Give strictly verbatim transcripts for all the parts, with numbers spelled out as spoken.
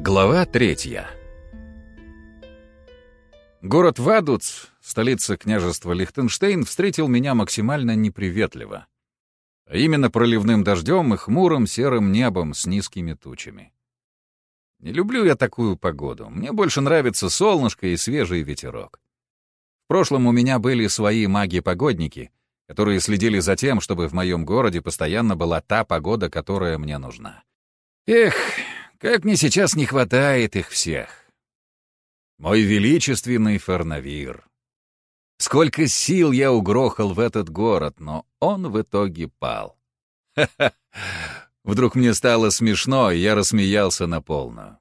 Глава третья. Город Вадуц, столица княжества Лихтенштейн, встретил меня максимально неприветливо. А именно проливным дождем и хмурым серым небом с низкими тучами. Не люблю я такую погоду. Мне больше нравится солнышко и свежий ветерок. В прошлом у меня были свои маги-погодники, которые следили за тем, чтобы в моем городе постоянно была та погода, которая мне нужна. Эх, как мне сейчас не хватает их всех. Мой величественный Фарнавир. Сколько сил я угрохал в этот город, но он в итоге пал. Ха-ха. Вдруг мне стало смешно, и я рассмеялся на полную.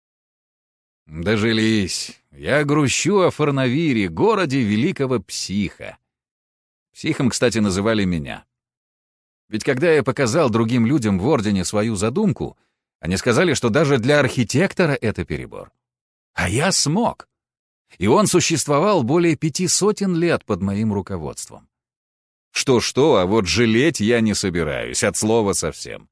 Дожились. Я грущу о Фарнавире, городе великого психа. Психом, кстати, называли меня. Ведь когда я показал другим людям в Ордене свою задумку, они сказали, что даже для архитектора это перебор. А я смог. И он существовал более пяти сотен лет под моим руководством. Что-что, а вот жалеть я не собираюсь, от слова совсем.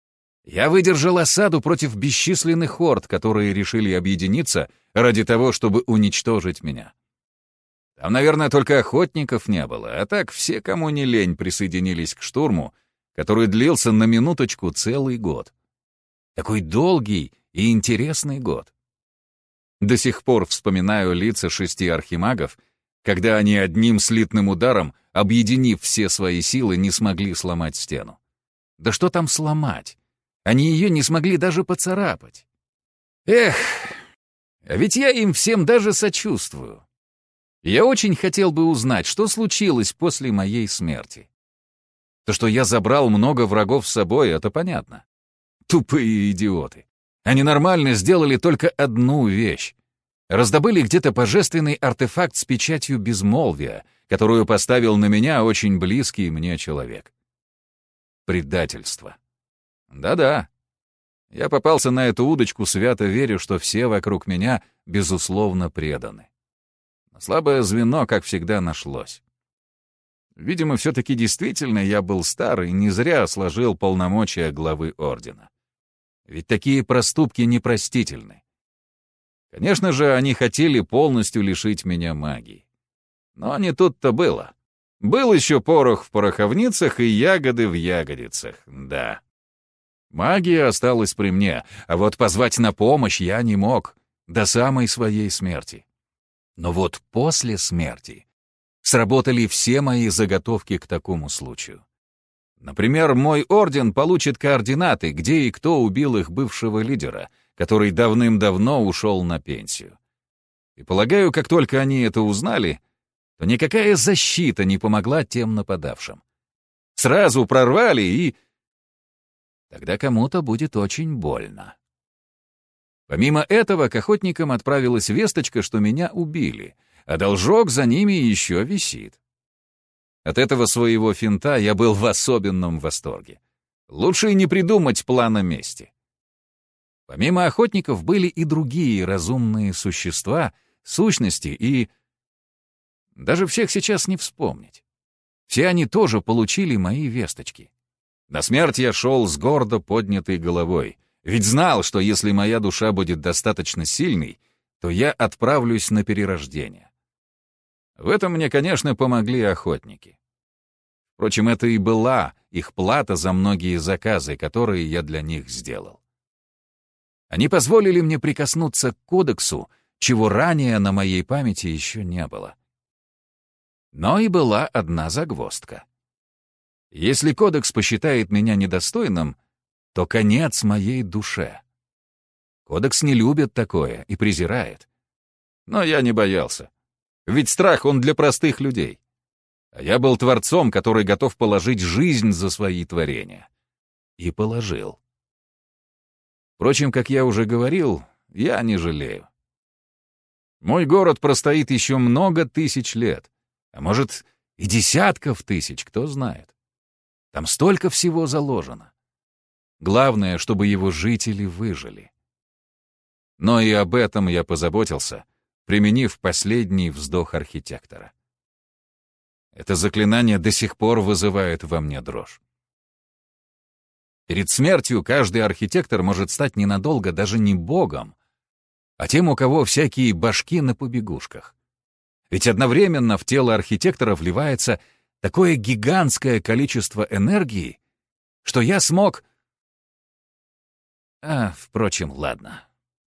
Я выдержал осаду против бесчисленных орд, которые решили объединиться ради того, чтобы уничтожить меня. Там, наверное, только охотников не было, а так все, кому не лень, присоединились к штурму, который длился на минуточку целый год. Такой долгий и интересный год. До сих пор вспоминаю лица шести архимагов, когда они одним слитным ударом, объединив все свои силы, не смогли сломать стену. Да что там сломать? Они ее не смогли даже поцарапать. Эх, а ведь я им всем даже сочувствую. Я очень хотел бы узнать, что случилось после моей смерти. То, что я забрал много врагов с собой, это понятно. Тупые идиоты. Они нормально сделали только одну вещь. Раздобыли где-то божественный артефакт с печатью безмолвия, которую поставил на меня очень близкий мне человек. Предательство. Да-да. Я попался на эту удочку, свято верю, что все вокруг меня, безусловно, преданы. Но слабое звено, как всегда, нашлось. Видимо, все-таки действительно я был стар и не зря сложил полномочия главы Ордена. Ведь такие проступки непростительны. Конечно же, они хотели полностью лишить меня магии. Но не тут-то было. Был еще порох в пороховницах и ягоды в ягодицах, да. Магия осталась при мне, а вот позвать на помощь я не мог до самой своей смерти. Но вот после смерти сработали все мои заготовки к такому случаю. Например, мой орден получит координаты, где и кто убил их бывшего лидера, который давным-давно ушел на пенсию. И полагаю, как только они это узнали, то никакая защита не помогла тем нападавшим. Сразу прорвали и... Тогда кому-то будет очень больно. Помимо этого, к охотникам отправилась весточка, что меня убили, а должок за ними еще висит. От этого своего финта я был в особенном восторге. Лучше и не придумать плана мести. Помимо охотников были и другие разумные существа, сущности и... Даже всех сейчас не вспомнить. Все они тоже получили мои весточки. На смерть я шел с гордо поднятой головой, ведь знал, что если моя душа будет достаточно сильной, то я отправлюсь на перерождение. В этом мне, конечно, помогли охотники. Впрочем, это и была их плата за многие заказы, которые я для них сделал. Они позволили мне прикоснуться к кодексу, чего ранее на моей памяти еще не было. Но и была одна загвоздка. Если кодекс посчитает меня недостойным, то конец моей душе. Кодекс не любит такое и презирает. Но я не боялся. Ведь страх, он для простых людей. А я был творцом, который готов положить жизнь за свои творения. И положил. Впрочем, как я уже говорил, я не жалею. Мой город простоит еще много тысяч лет, а может и десятков тысяч, кто знает. Там столько всего заложено. Главное, чтобы его жители выжили. Но и об этом я позаботился, применив последний вздох архитектора. Это заклинание до сих пор вызывает во мне дрожь. Перед смертью каждый архитектор может стать ненадолго даже не богом, а тем, у кого всякие башки на побегушках. Ведь одновременно в тело архитектора вливается такое гигантское количество энергии, что я смог... А, впрочем, ладно.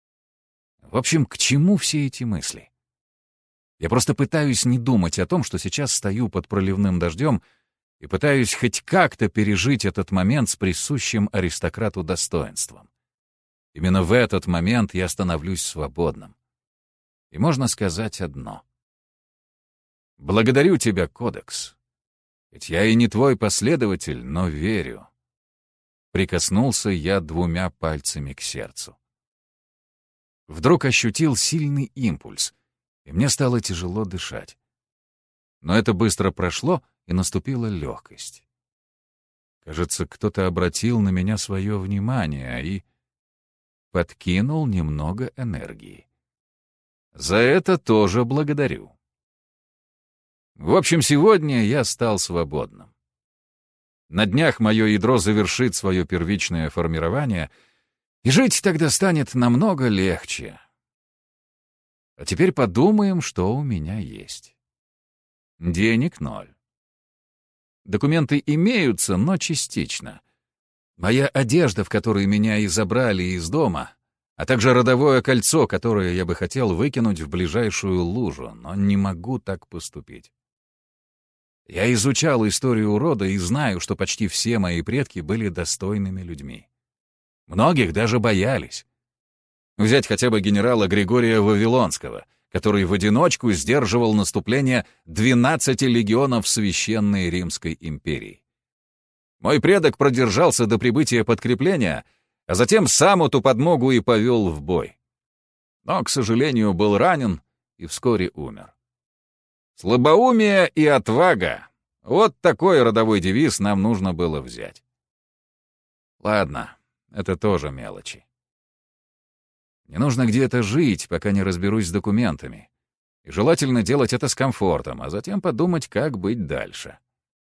В общем, к чему все эти мысли? Я просто пытаюсь не думать о том, что сейчас стою под проливным дождем и пытаюсь хоть как-то пережить этот момент с присущим аристократу достоинством. Именно в этот момент я становлюсь свободным. И можно сказать одно. Благодарю тебя, Кодекс. Ведь я и не твой последователь, но верю. Прикоснулся я двумя пальцами к сердцу. Вдруг ощутил сильный импульс, и мне стало тяжело дышать. Но это быстро прошло, и наступила легкость. Кажется, кто-то обратил на меня свое внимание и подкинул немного энергии. За это тоже благодарю. В общем, сегодня я стал свободным. На днях мое ядро завершит свое первичное формирование, и жить тогда станет намного легче. А теперь подумаем, что у меня есть. Денег ноль. Документы имеются, но частично. Моя одежда, в которой меня и забрали из дома, а также родовое кольцо, которое я бы хотел выкинуть в ближайшую лужу, но не могу так поступить. Я изучал историю рода и знаю, что почти все мои предки были достойными людьми. Многих даже боялись. Взять хотя бы генерала Григория Вавилонского, который в одиночку сдерживал наступление двенадцати легионов Священной Римской империи. Мой предок продержался до прибытия подкрепления, а затем сам эту подмогу и повел в бой. Но, к сожалению, был ранен и вскоре умер. Слабоумие и отвага — вот такой родовой девиз нам нужно было взять. Ладно, это тоже мелочи. Мне нужно где-то жить, пока не разберусь с документами. И желательно делать это с комфортом, а затем подумать, как быть дальше.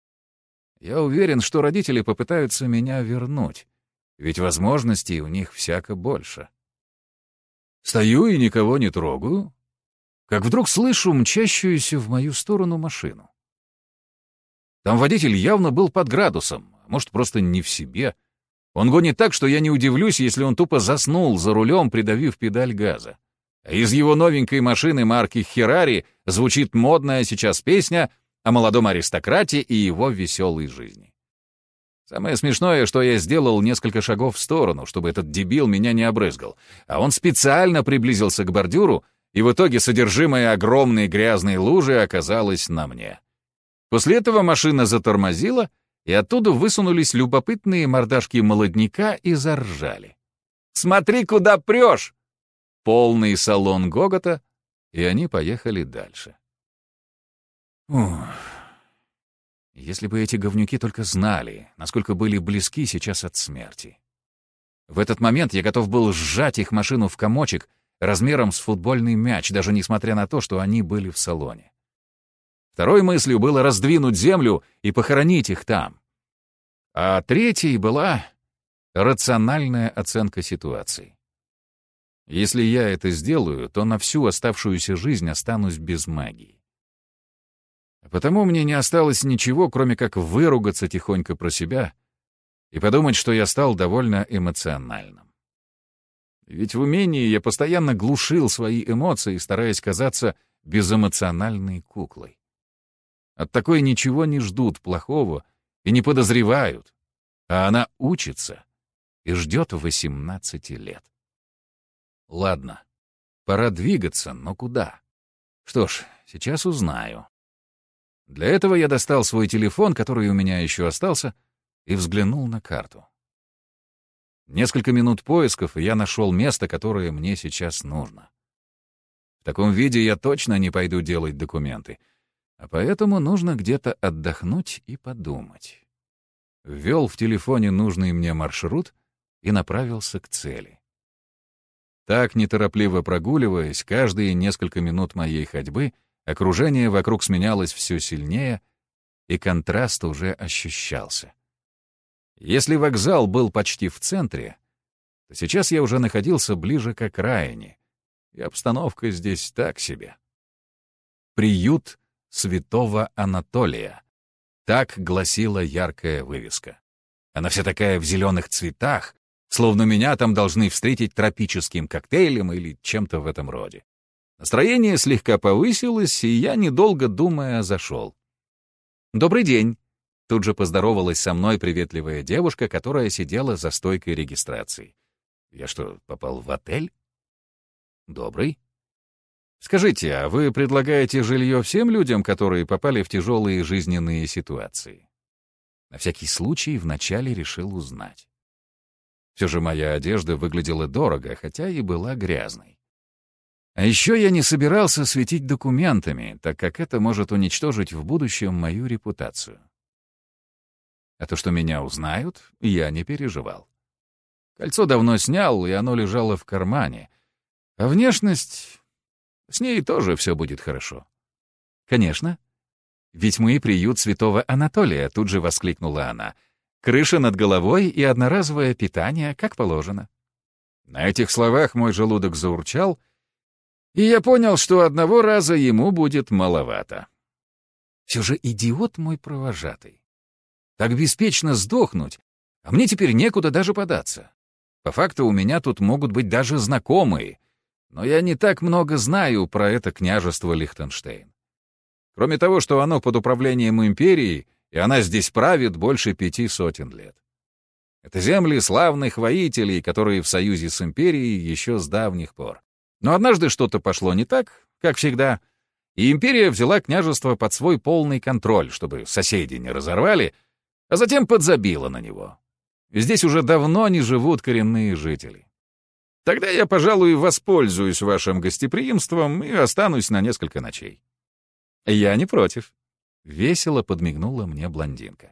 Я уверен, что родители попытаются меня вернуть, ведь возможностей у них всяко больше. Стою и никого не трогаю, как вдруг слышу мчащуюся в мою сторону машину. Там водитель явно был под градусом, а может, просто не в себе. Он гонит так, что я не удивлюсь, если он тупо заснул за рулем, придавив педаль газа. А из его новенькой машины марки «Херари» звучит модная сейчас песня о молодом аристократе и его веселой жизни. Самое смешное, что я сделал несколько шагов в сторону, чтобы этот дебил меня не обрызгал, а он специально приблизился к бордюру, и в итоге содержимое огромной грязной лужи оказалось на мне. После этого машина затормозила, и оттуда высунулись любопытные мордашки молодняка и заржали. «Смотри, куда прешь!» Полный салон гогота, и они поехали дальше. Ух. Если бы эти говнюки только знали, насколько были близки сейчас от смерти. В этот момент я готов был сжать их машину в комочек размером с футбольный мяч, даже несмотря на то, что они были в салоне. Второй мыслью было раздвинуть землю и похоронить их там. А третьей была рациональная оценка ситуации. Если я это сделаю, то на всю оставшуюся жизнь останусь без магии. А потому мне не осталось ничего, кроме как выругаться тихонько про себя и подумать, что я стал довольно эмоциональным. Ведь в умении я постоянно глушил свои эмоции, стараясь казаться безэмоциональной куклой. От такой ничего не ждут плохого и не подозревают, а она учится и ждет восемнадцати лет. Ладно, пора двигаться, но куда? Что ж, сейчас узнаю. Для этого я достал свой телефон, который у меня еще остался, и взглянул на карту. Несколько минут поисков, и я нашел место, которое мне сейчас нужно. В таком виде я точно не пойду делать документы, а поэтому нужно где-то отдохнуть и подумать. Ввел в телефоне нужный мне маршрут и направился к цели. Так, неторопливо прогуливаясь, каждые несколько минут моей ходьбы окружение вокруг сменялось все сильнее, и контраст уже ощущался. Если вокзал был почти в центре, то сейчас я уже находился ближе к окраине, и обстановка здесь так себе. «Приют святого Анатолия», — так гласила яркая вывеска. Она вся такая в зеленых цветах, словно меня там должны встретить тропическим коктейлем или чем-то в этом роде. Настроение слегка повысилось, и я, недолго думая, зашел. «Добрый день!» — тут же поздоровалась со мной приветливая девушка, которая сидела за стойкой регистрации. «Я что, попал в отель?» «Добрый. Скажите, а вы предлагаете жилье всем людям, которые попали в тяжелые жизненные ситуации?» На всякий случай вначале решил узнать. Все же моя одежда выглядела дорого, хотя и была грязной. А еще я не собирался светить документами, так как это может уничтожить в будущем мою репутацию. А то, что меня узнают, я не переживал. Кольцо давно снял, и оно лежало в кармане. А внешность... С ней тоже все будет хорошо. Конечно. Ведь мы приют святого Анатолия, тут же воскликнула она. Крыша над головой и одноразовое питание, как положено. На этих словах мой желудок заурчал, и я понял, что одного раза ему будет маловато. Все же идиот мой провожатый. Так беспечно сдохнуть, а мне теперь некуда даже податься. По факту у меня тут могут быть даже знакомые, но я не так много знаю про это княжество Лихтенштейн. Кроме того, что оно под управлением империи, и она здесь правит больше пяти сотен лет. Это земли славных воителей, которые в союзе с империей еще с давних пор. Но однажды что-то пошло не так, как всегда, и империя взяла княжество под свой полный контроль, чтобы соседи не разорвали, а затем подзабила на него. Здесь уже давно не живут коренные жители. Тогда я, пожалуй, воспользуюсь вашим гостеприимством и останусь на несколько ночей. Я не против. Весело подмигнула мне блондинка.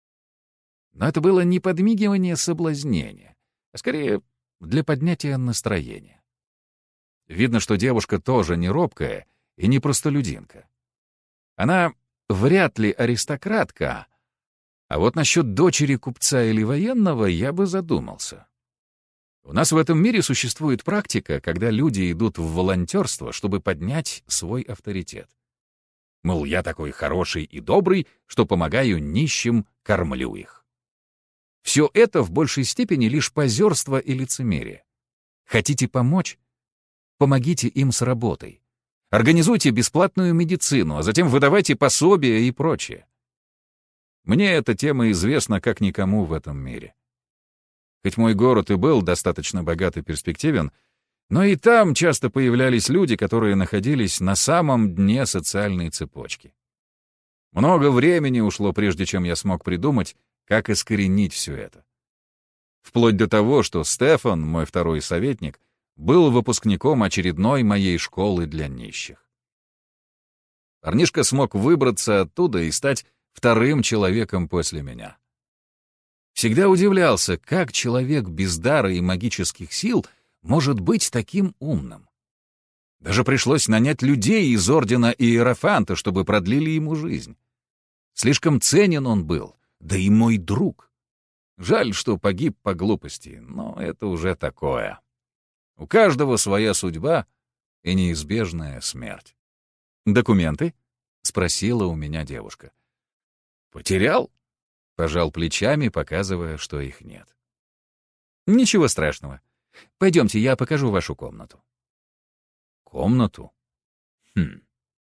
Но это было не подмигивание соблазнения, а скорее для поднятия настроения. Видно, что девушка тоже не робкая и не простолюдинка. Она вряд ли аристократка, а вот насчет дочери купца или военного я бы задумался. У нас в этом мире существует практика, когда люди идут в волонтерство, чтобы поднять свой авторитет. Мол, я такой хороший и добрый, что помогаю нищим, кормлю их. Все это в большей степени лишь позерство и лицемерие. Хотите помочь? Помогите им с работой. Организуйте бесплатную медицину, а затем выдавайте пособия и прочее. Мне эта тема известна как никому в этом мире. Хоть мой город и был достаточно богат и перспективен, но и там часто появлялись люди, которые находились на самом дне социальной цепочки. Много времени ушло, прежде чем я смог придумать, как искоренить все это. Вплоть до того, что Стефан, мой второй советник, был выпускником очередной моей школы для нищих. Парнишка смог выбраться оттуда и стать вторым человеком после меня. Всегда удивлялся, как человек без дара и магических сил может быть таким умным. Даже пришлось нанять людей из ордена Иерофанта, чтобы продлили ему жизнь. Слишком ценен он был, да и мой друг. Жаль, что погиб по глупости, но это уже такое. У каждого своя судьба и неизбежная смерть. «Документы?» — спросила у меня девушка. «Потерял?» — пожал плечами, показывая, что их нет. «Ничего страшного. Пойдемте, я покажу вашу комнату». «Комнату? Хм.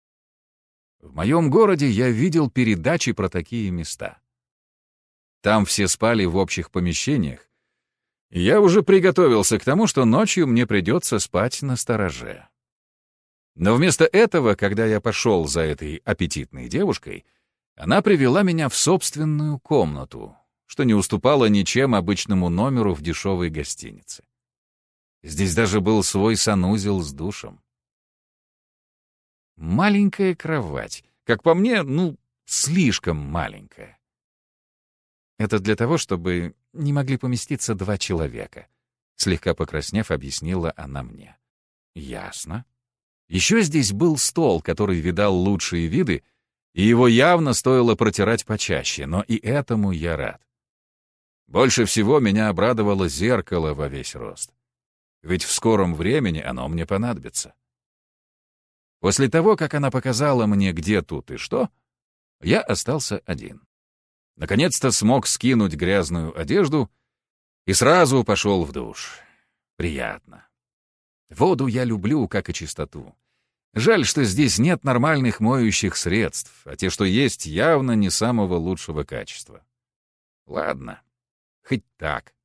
В моем городе я видел передачи про такие места. Там все спали в общих помещениях, и я уже приготовился к тому, что ночью мне придется спать на стороже. Но вместо этого, когда я пошел за этой аппетитной девушкой, она привела меня в собственную комнату, что не уступало ничем обычному номеру в дешевой гостинице. Здесь даже был свой санузел с душем. Маленькая кровать, как по мне, ну, слишком маленькая. Это для того, чтобы не могли поместиться два человека, слегка покраснев, объяснила она мне. Ясно. Еще здесь был стол, который видал лучшие виды, и его явно стоило протирать почаще, но и этому я рад. Больше всего меня обрадовало зеркало во весь рост. ведь в скором времени оно мне понадобится. После того, как она показала мне, где тут и что, я остался один. Наконец-то смог скинуть грязную одежду и сразу пошел в душ. Приятно. Воду я люблю, как и чистоту. Жаль, что здесь нет нормальных моющих средств, а те, что есть, явно не самого лучшего качества. Ладно, хоть так.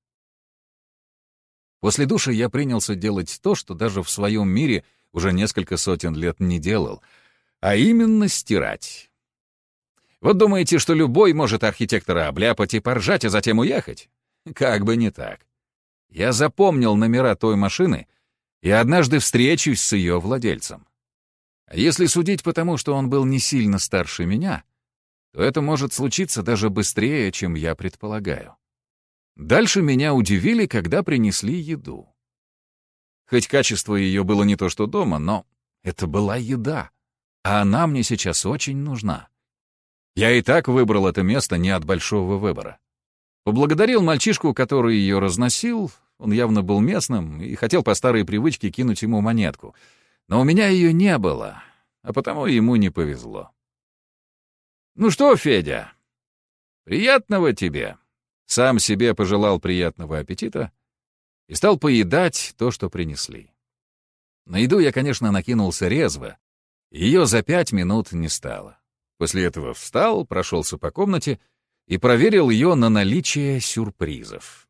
После душа я принялся делать то, что даже в своем мире уже несколько сотен лет не делал, а именно стирать. Вот думаете, что любой может архитектора обляпать и поржать, а затем уехать? Как бы не так. Я запомнил номера той машины и однажды встречусь с ее владельцем. А если судить по тому, что он был не сильно старше меня, то это может случиться даже быстрее, чем я предполагаю. Дальше меня удивили, когда принесли еду. Хоть качество ее было не то что дома, но это была еда, а она мне сейчас очень нужна. Я и так выбрал это место не от большого выбора. Поблагодарил мальчишку, который ее разносил, он явно был местным и хотел по старой привычке кинуть ему монетку. Но у меня ее не было, а потому ему не повезло. «Ну что, Федя, приятного тебе!» Сам себе пожелал приятного аппетита и стал поедать то, что принесли. На еду я, конечно, накинулся резво, ее за пять минут не стало. После этого встал, прошелся по комнате и проверил ее на наличие сюрпризов.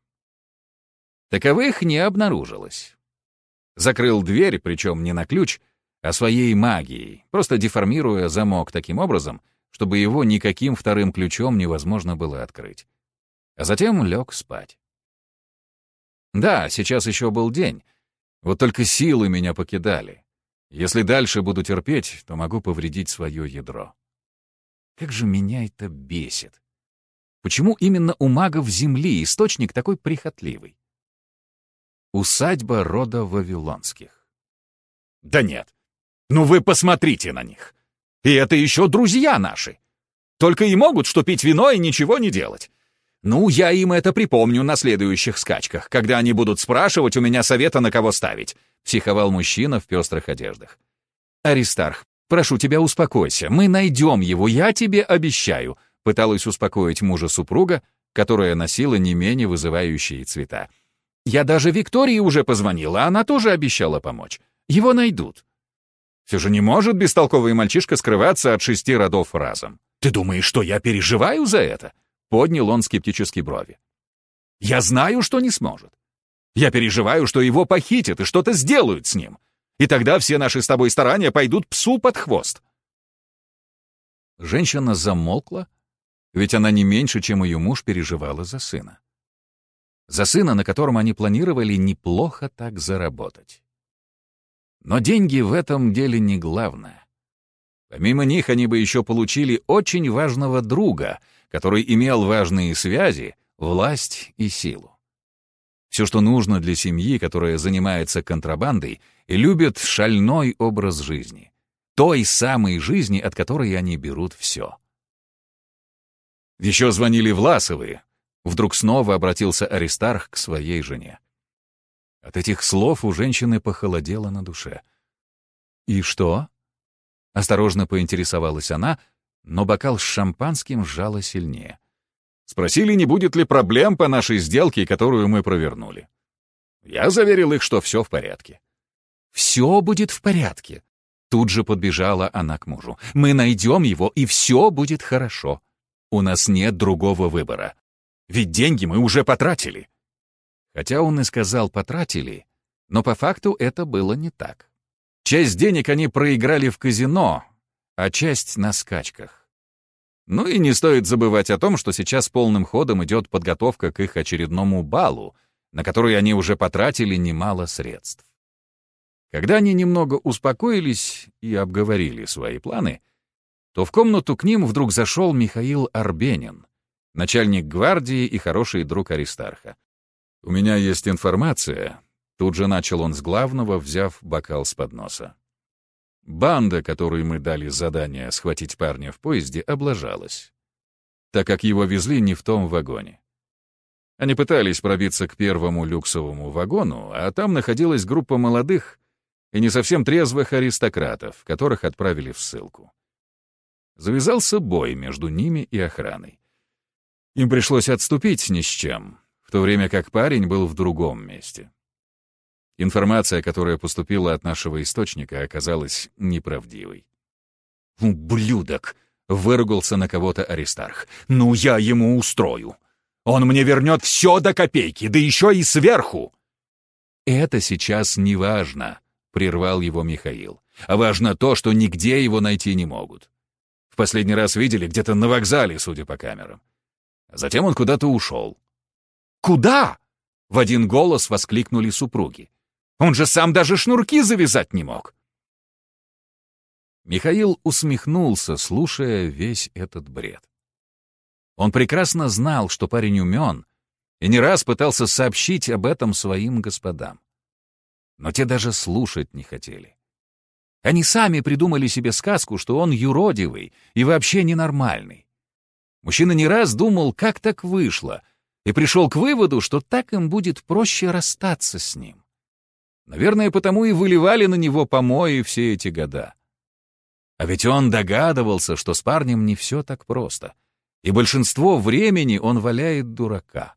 Таковых не обнаружилось. Закрыл дверь, причем не на ключ, а своей магией, просто деформируя замок таким образом, чтобы его никаким вторым ключом невозможно было открыть. А затем лег спать. Да, сейчас еще был день, вот только силы меня покидали. Если дальше буду терпеть, то могу повредить свое ядро. Как же меня это бесит. Почему именно у магов Земли источник такой прихотливый? Усадьба рода Вавилонских. Да нет, ну вы посмотрите на них. И это еще друзья наши. Только и могут что пить вино и ничего не делать. Ну, я им это припомню на следующих скачках, когда они будут спрашивать у меня совета, на кого ставить», — психовал мужчина в пестрых одеждах. «Аристарх, прошу тебя, успокойся. Мы найдем его, я тебе обещаю», — пыталась успокоить мужа супруга, которая носила не менее вызывающие цвета. «Я даже Виктории уже позвонила, она тоже обещала помочь. Его найдут». Все же не может бестолковый мальчишка скрываться от шести родов разом. «Ты думаешь, что я переживаю за это?» Поднял он скептически брови. «Я знаю, что не сможет. Я переживаю, что его похитят и что-то сделают с ним. И тогда все наши с тобой старания пойдут псу под хвост». Женщина замолкла, ведь она не меньше, чем ее муж, переживала за сына. За сына, на котором они планировали неплохо так заработать. Но деньги в этом деле не главное. Помимо них они бы еще получили очень важного друга, который имел важные связи, власть и силу. Все, что нужно для семьи, которая занимается контрабандой и любит шальной образ жизни. Той самой жизни, от которой они берут все. Еще звонили Власовы. Вдруг снова обратился Аристарх к своей жене. От этих слов у женщины похолодело на душе. «И что?» — осторожно поинтересовалась она, но бокал с шампанским сжала сильнее. Спросили, не будет ли проблем по нашей сделке, которую мы провернули. Я заверил их, что все в порядке. «Все будет в порядке», — тут же подбежала она к мужу. «Мы найдем его, и все будет хорошо. У нас нет другого выбора. Ведь деньги мы уже потратили». Хотя он и сказал «потратили», но по факту это было не так. Часть денег они проиграли в казино, а часть на скачках. Ну и не стоит забывать о том, что сейчас полным ходом идет подготовка к их очередному балу, на который они уже потратили немало средств. Когда они немного успокоились и обговорили свои планы, то в комнату к ним вдруг зашел Михаил Арбенин, начальник гвардии и хороший друг Аристарха. «У меня есть информация», — тут же начал он с главного, взяв бокал с подноса. Банда, которой мы дали задание схватить парня в поезде, облажалась, так как его везли не в том вагоне. Они пытались пробиться к первому люксовому вагону, а там находилась группа молодых и не совсем трезвых аристократов, которых отправили в ссылку. Завязался бой между ними и охраной. Им пришлось отступить ни с чем, в то время как парень был в другом месте. Информация, которая поступила от нашего источника, оказалась неправдивой. «Ублюдок!» — выругался на кого-то Аристарх. «Ну, я ему устрою! Он мне вернет все до копейки, да еще и сверху!» «Это сейчас не важно», — прервал его Михаил. «А важно то, что нигде его найти не могут. В последний раз видели где-то на вокзале, судя по камерам. Затем он куда-то ушел». «Куда?» — в один голос воскликнули супруги. «Он же сам даже шнурки завязать не мог!» Михаил усмехнулся, слушая весь этот бред. Он прекрасно знал, что парень умен, и не раз пытался сообщить об этом своим господам. Но те даже слушать не хотели. Они сами придумали себе сказку, что он юродивый и вообще ненормальный. Мужчина не раз думал, как так вышло, и пришел к выводу, что так им будет проще расстаться с ним. Наверное, потому и выливали на него помои все эти года. А ведь он догадывался, что с парнем не все так просто, и большинство времени он валяет дурака.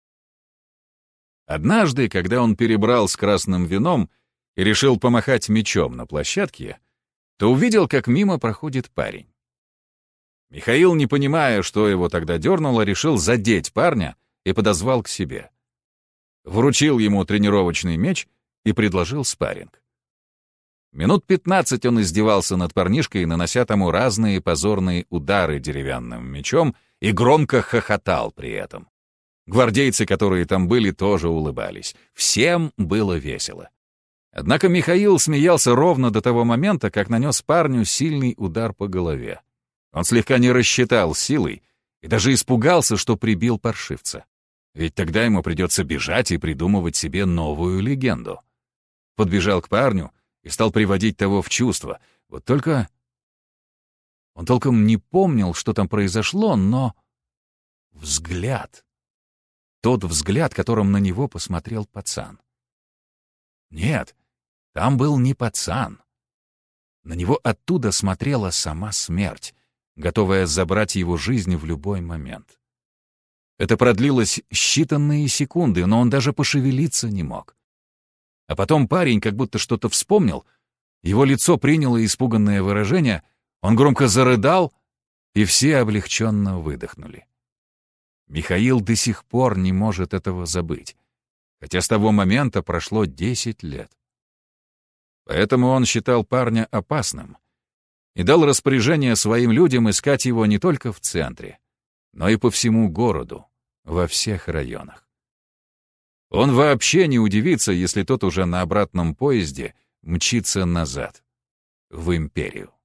Однажды, когда он перебрал с красным вином и решил помахать мечом на площадке, то увидел, как мимо проходит парень. Михаил, не понимая, что его тогда дернуло, решил задеть парня и подозвал к себе. Вручил ему тренировочный меч и предложил спарринг. Минут пятнадцать он издевался над парнишкой, нанося тому разные позорные удары деревянным мечом, и громко хохотал при этом. Гвардейцы, которые там были, тоже улыбались. Всем было весело. Однако Михаил смеялся ровно до того момента, как нанес парню сильный удар по голове. Он слегка не рассчитал силой и даже испугался, что прибил паршивца. Ведь тогда ему придется бежать и придумывать себе новую легенду. Подбежал к парню и стал приводить того в чувство. Вот только... Он толком не помнил, что там произошло, но... Взгляд. Тот взгляд, которым на него посмотрел пацан. Нет, там был не пацан. На него оттуда смотрела сама смерть, готовая забрать его жизнь в любой момент. Это продлилось считанные секунды, но он даже пошевелиться не мог. А потом парень как будто что-то вспомнил, его лицо приняло испуганное выражение, он громко зарыдал, и все облегченно выдохнули. Михаил до сих пор не может этого забыть, хотя с того момента прошло десять лет. Поэтому он считал парня опасным и дал распоряжение своим людям искать его не только в центре, но и по всему городу, во всех районах. Он вообще не удивится, если тот уже на обратном поезде мчится назад, в империю.